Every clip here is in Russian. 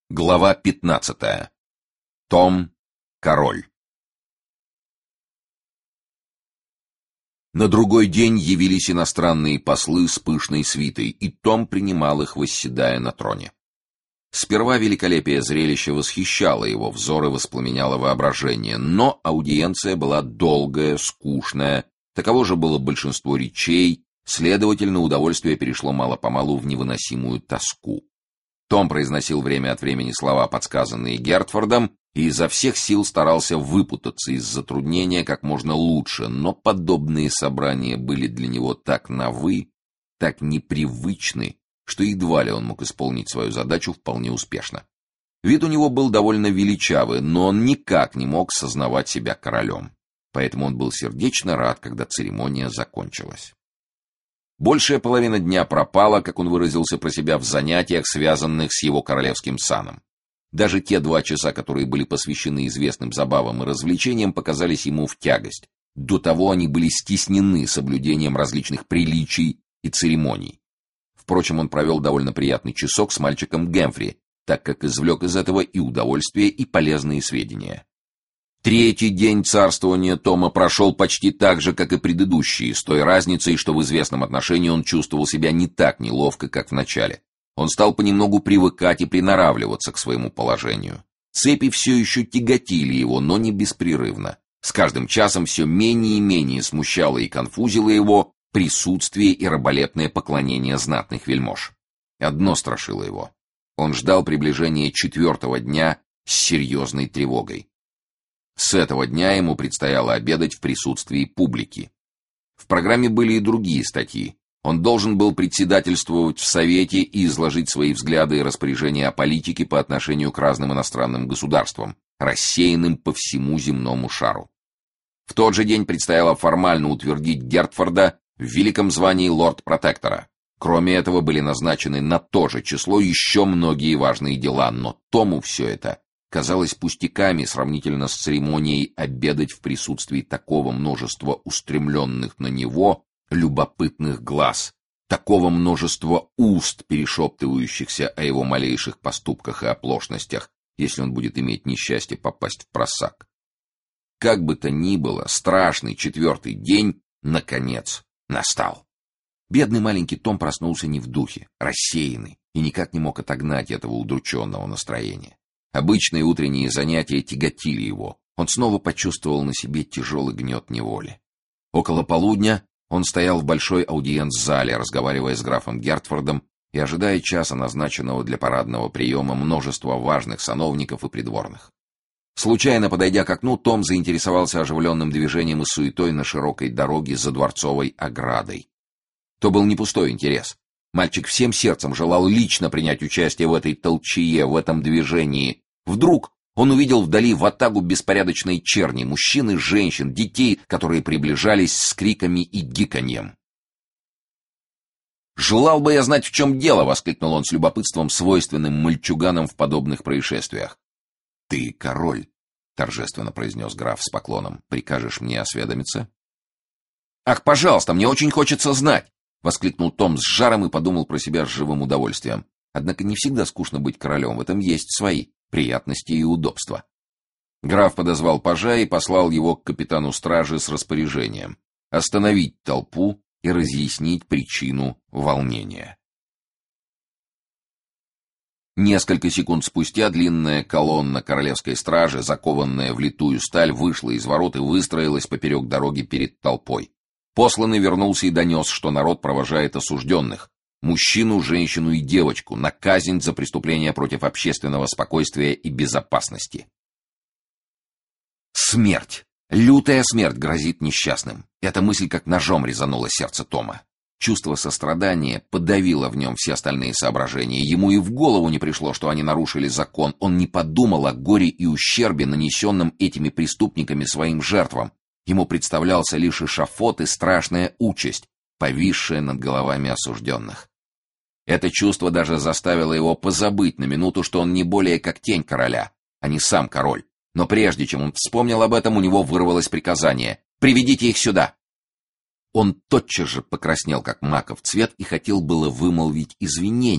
Глава 15. Том — король. На другой день явились иностранные послы с пышной свитой, и Том принимал их, восседая на троне. Сперва великолепие зрелища восхищало его взор и воспламеняло воображение, но аудиенция была долгая, скучная, таково же было большинство речей, следовательно, удовольствие перешло мало-помалу в невыносимую тоску. Том произносил время от времени слова, подсказанные Гертфордом, и изо всех сил старался выпутаться из затруднения как можно лучше, но подобные собрания были для него так новы, так непривычны, что едва ли он мог исполнить свою задачу вполне успешно. Вид у него был довольно величавый, но он никак не мог сознавать себя королем, поэтому он был сердечно рад, когда церемония закончилась. Большая половина дня пропала, как он выразился про себя, в занятиях, связанных с его королевским саном. Даже те 2 часа, которые были посвящены известным забавам и развлечениям, показались ему в тягость. До того они были стеснены соблюдением различных приличий и церемоний. Впрочем, он провел довольно приятный часок с мальчиком Гэмфри, так как извлек из этого и удовольствие, и полезные сведения. Третий день царствования Тома прошел почти так же, как и предыдущие, с той разницей, что в известном отношении он чувствовал себя не так неловко, как в начале. Он стал понемногу привыкать и приноравливаться к своему положению. Цепи все еще тяготили его, но не беспрерывно. С каждым часом все менее и менее смущало и конфузило его присутствие и раболепное поклонение знатных вельмож. Одно страшило его. Он ждал приближения 4-го дня с серьезной тревогой. С этого дня ему предстояло обедать в присутствии публики. В программе были и другие статьи. Он должен был председательствовать в Совете и изложить свои взгляды и распоряжения о политике по отношению к разным иностранным государствам, рассеянным по всему земному шару. В тот же день предстояло формально утвердить Гертфорда в великом звании лорд-протектора. Кроме этого, были назначены на то же число еще многие важные дела, но Тому все это казалось пустяками сравнительно с церемонией обедать в присутствии такого множества устремленных на него любопытных глаз, такого множества уст, перешептывающихся о его малейших поступках и оплошностях, если он будет иметь несчастье попасть в просак. Как бы то ни было, страшный 4-й день, наконец, настал. Бедный маленький Том проснулся не в духе, рассеянный, и никак не мог отогнать этого удрученного настроения. Обычные утренние занятия тяготили его. Он снова почувствовал на себе тяжелый гнет неволи. Около полудня он стоял в большой аудиенц-зале, разговаривая с графом Гертфордом и ожидая часа, назначенного для парадного приема множества важных сановников и придворных. Случайно подойдя к окну, Том заинтересовался оживленным движением и суетой на широкой дороге за дворцовой оградой. То был не пустой интерес. Мальчик всем сердцем желал лично принять участие в этой толчее, в этом движении. Вдруг он увидел вдали ватагу беспорядочной черни, мужчин и женщин, детей, которые приближались с криками и гиканьем. «Желал бы я знать, в чем дело!» — воскликнул он с любопытством, свойственным мальчуганам в подобных происшествиях. «Ты король!» — торжественно произнес граф с поклоном. «Прикажешь мне осведомиться?» «Ах, пожалуйста, мне очень хочется знать!» — воскликнул Том с жаром и подумал про себя с живым удовольствием. Однако не всегда скучно быть королем, в этом есть свои приятности и удобства. Граф подозвал пажа и послал его к капитану стражи с распоряжением остановить толпу и разъяснить причину волнения. Несколько секунд спустя длинная колонна королевской стражи, закованная в литую сталь, вышла из ворот и выстроилась поперек дороги перед толпой. Посланный вернулся и донес, что народ провожает осужденных — мужчину, женщину и девочку — на казнь за преступления против общественного спокойствия и безопасности. Смерть, лютая смерть грозит несчастным. Эта мысль как ножом резанула сердце Тома. Чувство сострадания подавило в нем все остальные соображения. Ему и в голову не пришло, что они нарушили закон. Он не подумал о горе и ущербе, нанесенном этими преступниками своим жертвам. Ему представлялся лишь эшафот и страшная участь, повисшая над головами осужденных. Это чувство даже заставило его позабыть на минуту, что он не более как тень короля, а не сам король. Но прежде чем он вспомнил об этом, у него вырвалось приказание: «Приведите их сюда!» Он тотчас же покраснел, как маков цвет, и хотел было вымолвить извинение,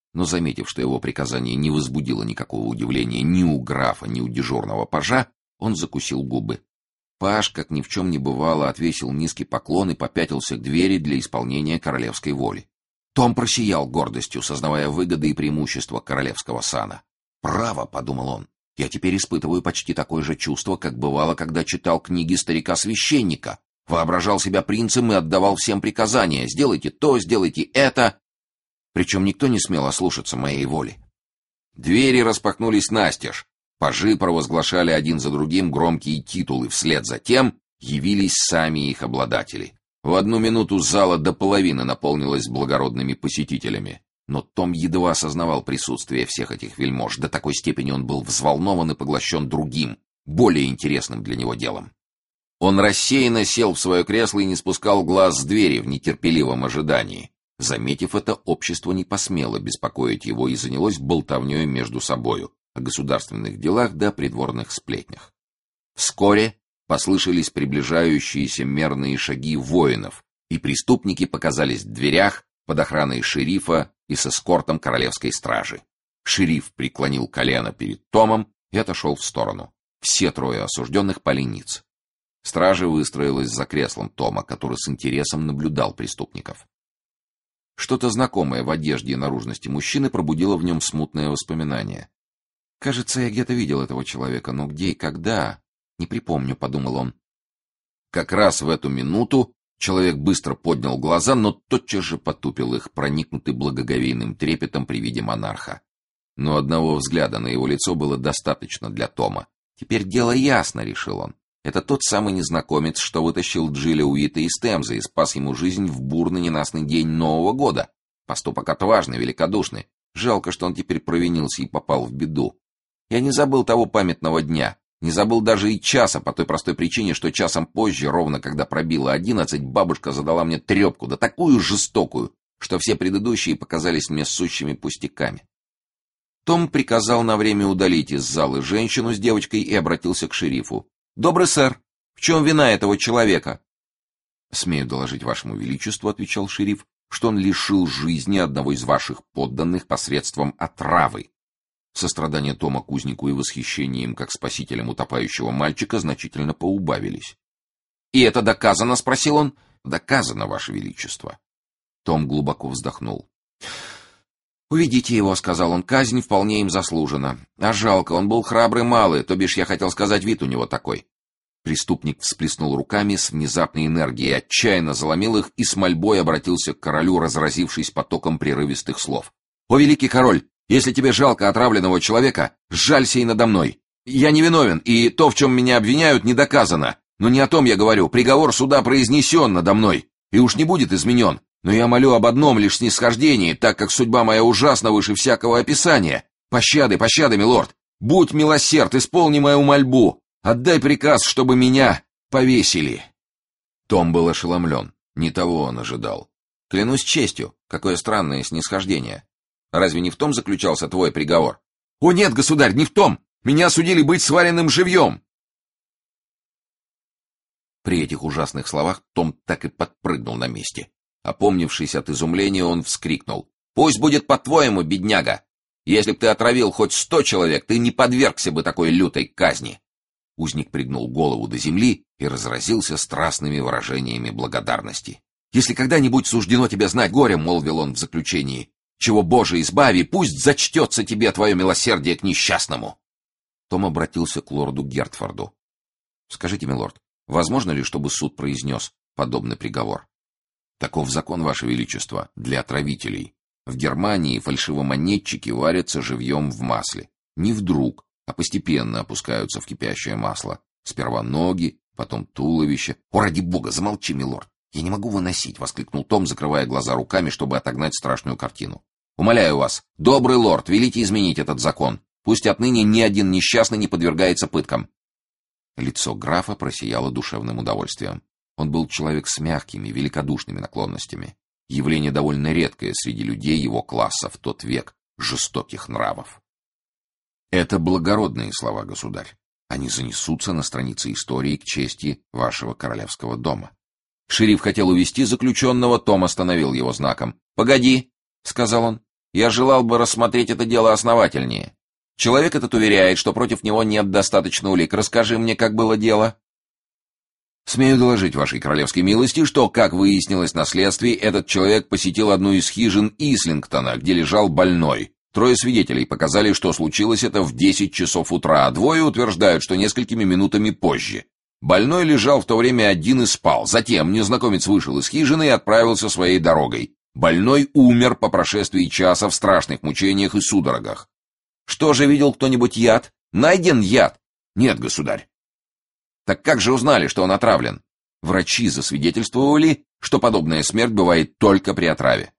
но, заметив, что его приказание не возбудило никакого удивления ни у графа, ни у дежурного пажа, он закусил губы. Паж, как ни в чем не бывало, отвесил низкий поклон и попятился к двери для исполнения королевской воли. Том просиял гордостью, сознавая выгоды и преимущества королевского сана. «Право», — подумал он, — «я теперь испытываю почти такое же чувство, как бывало, когда читал книги старика-священника. Воображал себя принцем и отдавал всем приказания: сделайте то, сделайте это». Причем никто не смел ослушаться моей воли. Двери распахнулись настежь. Пажи провозглашали один за другим громкие титулы, вслед за тем явились сами их обладатели. В одну минуту зала до половины наполнилась благородными посетителями. Но Том едва осознавал присутствие всех этих вельмож, до такой степени он был взволнован и поглощен другим, более интересным для него делом. Он рассеянно сел в свое кресло и не спускал глаз с двери в нетерпеливом ожидании. Заметив это, общество не посмело беспокоить его и занялось болтовней между собою о государственных делах да придворных сплетнях. Вскоре послышались приближающиеся мерные шаги воинов, и преступники показались в дверях под охраной шерифа и с эскортом королевской стражи. Шериф преклонил колено перед Томом и отошел в сторону. Все трое осужденных пали ниц. Стража выстроилась за креслом Тома, который с интересом наблюдал преступников. Что-то знакомое в одежде и наружности мужчины пробудило в нем смутное воспоминание. «Кажется, я где-то видел этого человека, но где и когда? Не припомню», — подумал он. Как раз в эту минуту человек быстро поднял глаза, но тотчас же потупил их, проникнутый благоговейным трепетом при виде монарха. Но одного взгляда на его лицо было достаточно для Тома. «Теперь дело ясно», — решил он. «Это тот самый незнакомец, что вытащил Джилля Уита из Темзы и спас ему жизнь в бурный ненастный день Нового года. Поступок отважный, великодушный. Жалко, что он теперь провинился и попал в беду. Я не забыл того памятного дня, не забыл даже и часа, по той простой причине, что часом позже, ровно когда пробило 11, бабушка задала мне трепку, да такую жестокую, что все предыдущие показались мне сущими пустяками». Том приказал на время удалить из залы женщину с девочкой и обратился к шерифу. «Добрый сэр, в чем вина этого человека?» «Смею доложить вашему величеству», — отвечал шериф, «что он лишил жизни одного из ваших подданных посредством отравы». Сострадание Тома к узнику и восхищение им как спасителем утопающего мальчика значительно поубавились. «И это доказано?» — спросил он. «Доказано, ваше величество». Том глубоко вздохнул. «Уведите его», — сказал он, — «казнь вполне им заслужена. А жалко, он был храбрый малый, то бишь я хотел сказать, вид у него такой». Преступник всплеснул руками с внезапной энергией, отчаянно заломил их и с мольбой обратился к королю, разразившись потоком прерывистых слов. «О, великий король, если тебе жалко отравленного человека, сжалься и надо мной. Я невиновен, и то, в чем меня обвиняют, не доказано. Но не о том я говорю, приговор суда произнесен надо мной, и уж не будет изменен. Но я молю об одном лишь снисхождении, так как судьба моя ужасна выше всякого описания. Пощады, пощады, милорд! Будь милосерд, исполни мою мольбу! Отдай приказ, чтобы меня повесили!» Том был ошеломлен. Не того он ожидал. «Клянусь честью, какое странное снисхождение! Разве не в том заключался твой приговор?» «О нет, государь, не в том! Меня осудили быть сваренным живьем!» При этих ужасных словах Том так и подпрыгнул на месте. Опомнившись от изумления, он вскрикнул. «Пусть будет по-твоему, бедняга! Если б ты отравил хоть 100 человек, ты не подвергся бы такой лютой казни!» Узник пригнул голову до земли и разразился страстными выражениями благодарности. «Если когда-нибудь суждено тебе знать горе, — молвил он в заключении, — чего, Боже, избави, пусть зачтется тебе твое милосердие к несчастному!» Том обратился к лорду Гертфорду. «Скажите, милорд, возможно ли, чтобы суд произнес подобный приговор?» «Таков закон, ваше величество, для отравителей. В Германии фальшивомонетчики варятся живьем в масле. Не вдруг, а постепенно опускаются в кипящее масло. Сперва ноги, потом туловище». «О, ради бога, замолчи, милорд! Я не могу выносить!» — воскликнул Том, закрывая глаза руками, чтобы отогнать страшную картину. «Умоляю вас, добрый лорд, велите изменить этот закон. Пусть отныне ни один несчастный не подвергается пыткам». Лицо графа просияло душевным удовольствием. Он был человек с мягкими, великодушными наклонностями. Явление довольно редкое среди людей его класса в тот век жестоких нравов. «Это благородные слова, государь. Они занесутся на страницы истории к чести вашего королевского дома». Шериф хотел увести заключенного, Том остановил его знаком. «Погоди», — сказал он, Я желал бы рассмотреть это дело основательнее. Человек этот уверяет, что против него нет достаточно улик. Расскажи мне, как было дело». «Смею доложить вашей королевской милости, что, как выяснилось на следствии, этот человек посетил одну из хижин Ислингтона, где лежал больной. 3 свидетелей показали, что случилось это в 10 часов утра, а 2 утверждают, что несколькими минутами позже. Больной лежал в то время один и спал. Затем незнакомец вышел из хижины и отправился своей дорогой. Больной умер по прошествии часа в страшных мучениях и судорогах. Что же, видел кто-нибудь яд? Найден яд? Нет, государь. Так как же узнали, что он отравлен? Врачи засвидетельствовали, что подобная смерть бывает только при отраве.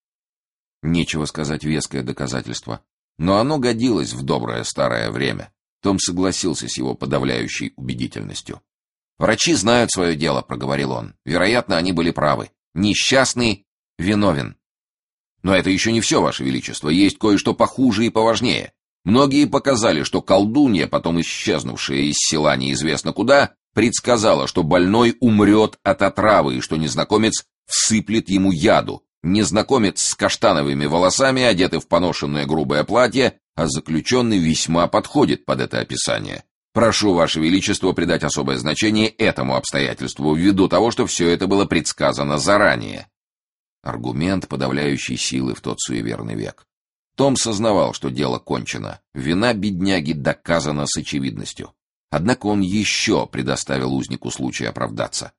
Нечего сказать веское доказательство, но оно годилось в доброе старое время. Том согласился с его подавляющей убедительностью. «Врачи знают свое дело», — проговорил он. «Вероятно, они были правы. Несчастный виновен. Но это еще не все, Ваше Величество. Есть кое-что похуже и поважнее. Многие показали, что колдунья, потом исчезнувшая из села неизвестно куда, предсказала, что больной умрет от отравы и что незнакомец всыплет ему яду. Незнакомец с каштановыми волосами, одетый в поношенное грубое платье, а заключенный весьма подходит под это описание. Прошу, Ваше Величество, придать особое значение этому обстоятельству, ввиду того, что все это было предсказано заранее». Аргумент подавляющей силы в тот суеверный век. Том сознавал, что дело кончено. Вина бедняги доказана с очевидностью. Однако он еще предоставил узнику случай оправдаться.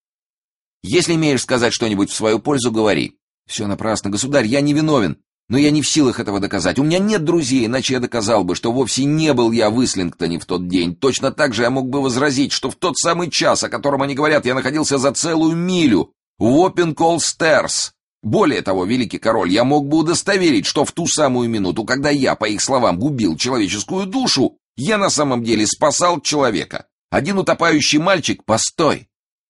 «Если имеешь сказать что-нибудь в свою пользу, говори». «Все напрасно, государь, я не виновен, но я не в силах этого доказать. У меня нет друзей, иначе я доказал бы, что вовсе не был я в Ислингтоне в тот день. Точно так же я мог бы возразить, что в тот самый час, о котором они говорят, я находился за целую милю в Уоппинколл-Стерс. Более того, великий король, я мог бы удостоверить, что в ту самую минуту, когда я, по их словам, губил человеческую душу, я на самом деле спасал человека. Один утопающий мальчик... Постой!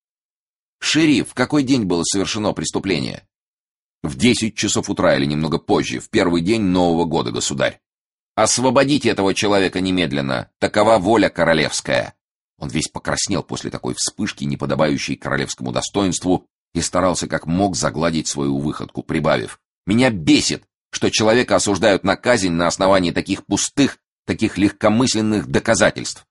Шериф, в какой день было совершено преступление?» «В 10 часов утра или немного позже, в первый день Нового года, государь». «Освободите этого человека немедленно. Такова воля королевская». Он весь покраснел после такой вспышки, неподобающей королевскому достоинству, и старался как мог загладить свою выходку, прибавив: «Меня бесит, что человека осуждают на казнь на основании таких пустых, таких легкомысленных доказательств».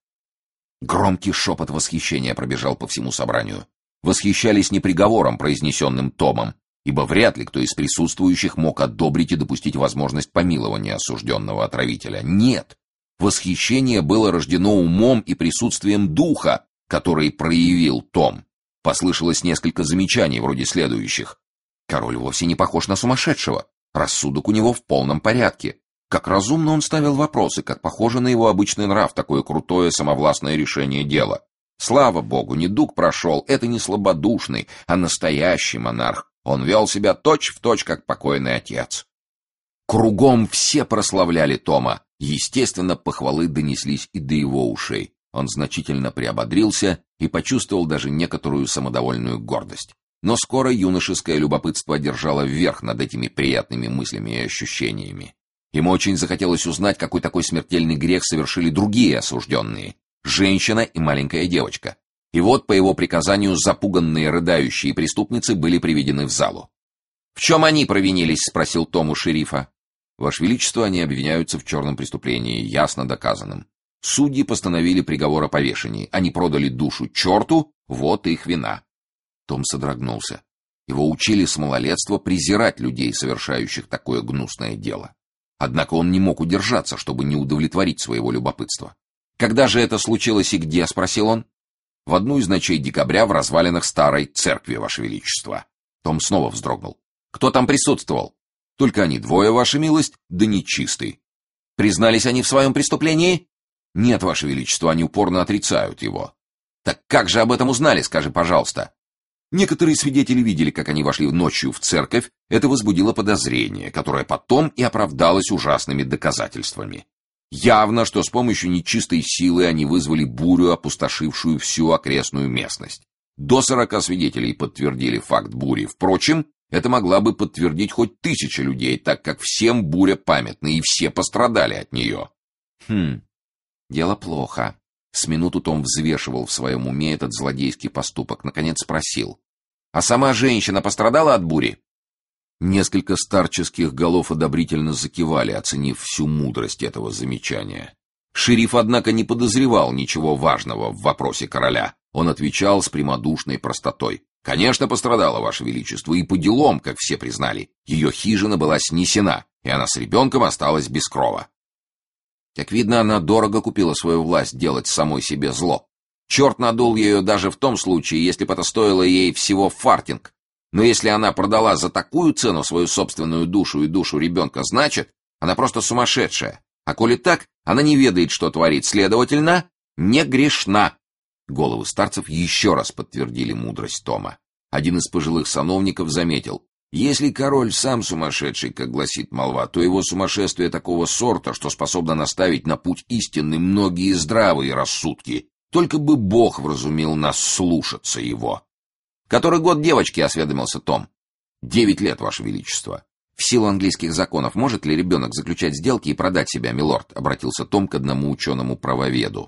Громкий шепот восхищения пробежал по всему собранию. Восхищались не приговором, произнесенным Томом, ибо вряд ли кто из присутствующих мог одобрить и допустить возможность помилования осужденного отравителя. Нет, восхищение было рождено умом и присутствием духа, который проявил Том. Послышалось несколько замечаний, вроде следующих: «Король вовсе не похож на сумасшедшего. Рассудок у него в полном порядке. Как разумно он ставил вопросы, как похоже на его обычный нрав, такое крутое самовластное решение дела. Слава богу, недуг прошел, это не слабодушный, а настоящий монарх. Он вел себя точь-в-точь, как покойный отец». Кругом все прославляли Тома. Естественно, похвалы донеслись и до его ушей. Он значительно приободрился и почувствовал даже некоторую самодовольную гордость. Но скоро юношеское любопытство одержало верх над этими приятными мыслями и ощущениями. Ему очень захотелось узнать, какой такой смертельный грех совершили другие осужденные — женщина и маленькая девочка. И вот, по его приказанию, запуганные рыдающие преступницы были приведены в залу. «В чем они провинились?» — спросил Том у шерифа. «Ваше Величество, они обвиняются в черном преступлении, ясно доказанном. Судьи постановили приговор о повешении. Они продали душу черту, вот их вина». Том содрогнулся. Его учили с малолетства презирать людей, совершающих такое гнусное дело. Однако он не мог удержаться, чтобы не удовлетворить своего любопытства. «Когда же это случилось и где?» — спросил он. «В одну из ночей декабря в развалинах старой церкви, Ваше Величество». Том снова вздрогнул. «Кто там присутствовал?» «Только они двое, Ваша милость, да нечистый». «Признались они в своем преступлении?» «Нет, Ваше Величество, они упорно отрицают его». «Так как же об этом узнали, скажи, пожалуйста?» «Некоторые свидетели видели, как они вошли ночью в церковь. Это возбудило подозрение, которое потом и оправдалось ужасными доказательствами. Явно, что с помощью нечистой силы они вызвали бурю, опустошившую всю окрестную местность. До 40 свидетелей подтвердили факт бури. Впрочем, это могла бы подтвердить хоть 1000 людей, так как всем буря памятна, и все пострадали от нее». Дело плохо. С минуту Том взвешивал в своем уме этот злодейский поступок. Наконец спросил: «А сама женщина пострадала от бури?» Несколько старческих голов одобрительно закивали, оценив всю мудрость этого замечания. Шериф, однако, не подозревал ничего важного в вопросе короля. Он отвечал с прямодушной простотой. «Конечно, пострадала, Ваше Величество, и по делам, как все признали. Ее хижина была снесена, и она с ребенком осталась без крова». Как видно, она дорого купила свою власть делать самой себе зло. Черт надул ее даже в том случае, если бы это стоило ей всего фартинг. Но если она продала за такую цену свою собственную душу и душу ребенка, значит, она просто сумасшедшая. А коли так, она не ведает, что творит, следовательно, не грешна. Головы старцев еще раз подтвердили мудрость Тома. Один из пожилых сановников заметил: если король сам сумасшедший, как гласит молва, то его сумасшествие такого сорта, что способно наставить на путь истинный многие здравые рассудки. Только бы Бог вразумил нас слушаться его. «Который год девочки?» — осведомился Том. 9 лет, Ваше Величество. В силу английских законов может ли ребенок заключать сделки и продать себя, милорд? — обратился Том к одному ученому-правоведу.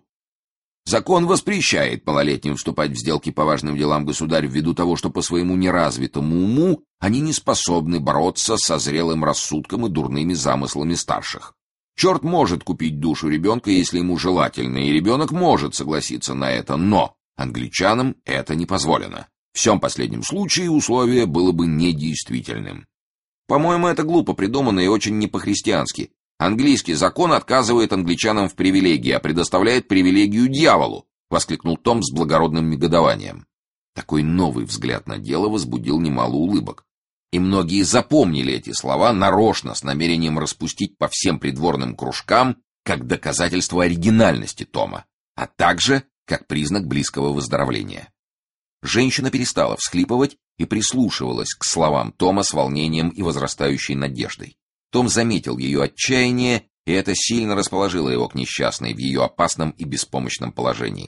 Закон воспрещает малолетним вступать в сделки по важным делам, государь, ввиду того, что по своему неразвитому уму они не способны бороться со зрелым рассудком и дурными замыслами старших. Черт может купить душу ребенка, если ему желательно, и ребенок может согласиться на это, но англичанам это не позволено. В всем последнем случае условие было бы недействительным. По-моему, это глупо придумано и очень не по-христиански. Английский закон отказывает англичанам в привилегии, а предоставляет привилегию дьяволу, — воскликнул Том с благородным негодованием. Такой новый взгляд на дело возбудил немало улыбок. И многие запомнили эти слова нарочно, с намерением распустить по всем придворным кружкам как доказательство оригинальности Тома, а также как признак близкого выздоровления. Женщина перестала всхлипывать и прислушивалась к словам Тома с волнением и возрастающей надеждой. Том заметил ее отчаяние, и это сильно расположило его к несчастной в ее опасном и беспомощном положении.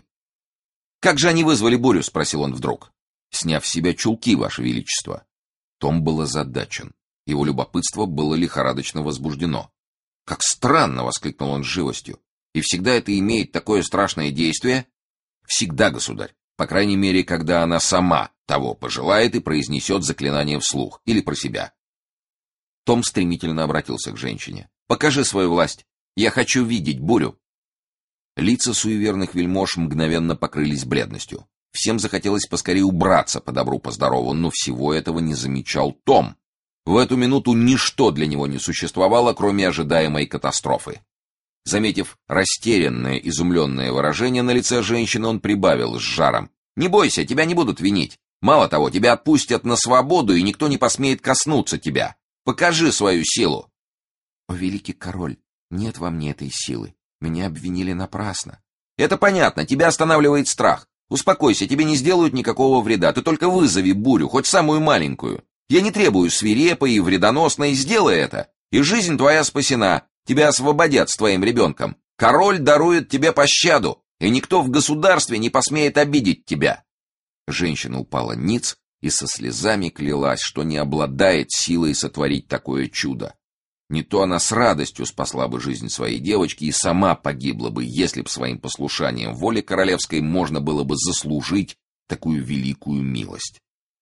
«Как же они вызвали бурю?» — спросил он вдруг. «Сняв с себя чулки, Ваше Величество». Том был озадачен. Его любопытство было лихорадочно возбуждено. «Как странно!» — воскликнул он с живостью. «И всегда это имеет такое страшное действие?» «Всегда, государь. По крайней мере, когда она сама того пожелает и произнесет заклинание вслух или про себя». Том стремительно обратился к женщине. «Покажи свою власть. Я хочу видеть бурю». Лица суеверных вельмож мгновенно покрылись бледностью. Всем захотелось поскорее убраться по добру по здорову, но всего этого не замечал Том. В эту минуту ничто для него не существовало, кроме ожидаемой катастрофы. Заметив растерянное, изумленное выражение на лице женщины, он прибавил с жаром: «Не бойся, тебя не будут винить. Мало того, тебя отпустят на свободу, и никто не посмеет коснуться тебя. Покажи свою силу». «О, великий король, нет во мне этой силы. Меня обвинили напрасно». «Это понятно, тебя останавливает страх. Успокойся, тебе не сделают никакого вреда. Ты только вызови бурю, хоть самую маленькую. Я не требую свирепой и вредоносной, сделай это, и жизнь твоя спасена. Тебя освободят с твоим ребенком. Король дарует тебе пощаду, и никто в государстве не посмеет обидеть тебя». Женщина упала ниц и со слезами клялась, что не обладает силой сотворить такое чудо. Не то она с радостью спасла бы жизнь своей девочки и сама погибла бы, если б своим послушанием воле королевской можно было бы заслужить такую великую милость.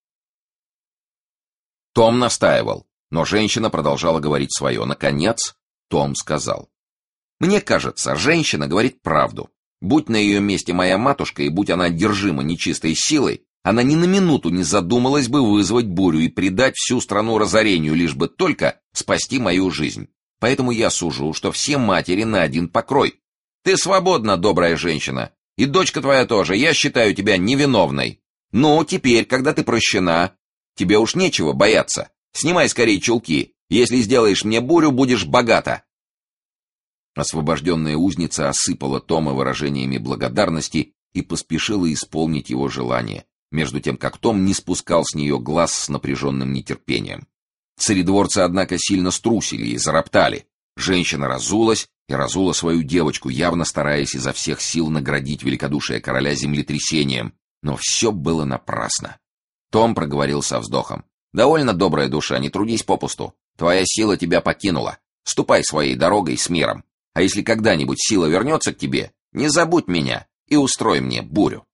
Том настаивал, но женщина продолжала говорить свое. Наконец Том сказал: «Мне кажется, женщина говорит правду. Будь на ее месте моя матушка, и будь она одержима нечистой силой, она ни на минуту не задумалась бы вызвать бурю и предать всю страну разорению, лишь бы только спасти мою жизнь. Поэтому я сужу, что все матери на один покрой. Ты свободна, добрая женщина, и дочка твоя тоже. Я считаю тебя невиновной. Ну, теперь, когда ты прощена, тебе уж нечего бояться. Снимай скорее чулки. Если сделаешь мне бурю, будешь богата». Освобожденная узница осыпала Тома выражениями благодарности и поспешила исполнить его желание, между тем как Том не спускал с нее глаз с напряженным нетерпением. Царедворцы, однако, сильно струсили и зароптали. Женщина разулась и разула свою девочку, явно стараясь изо всех сил наградить великодушие короля землетрясением, но все было напрасно. Том проговорил со вздохом: «Довольно, добрая душа, не трудись попусту. Твоя сила тебя покинула. Ступай своей дорогой с миром. А если когда-нибудь сила вернется к тебе, не забудь меня и устрой мне бурю».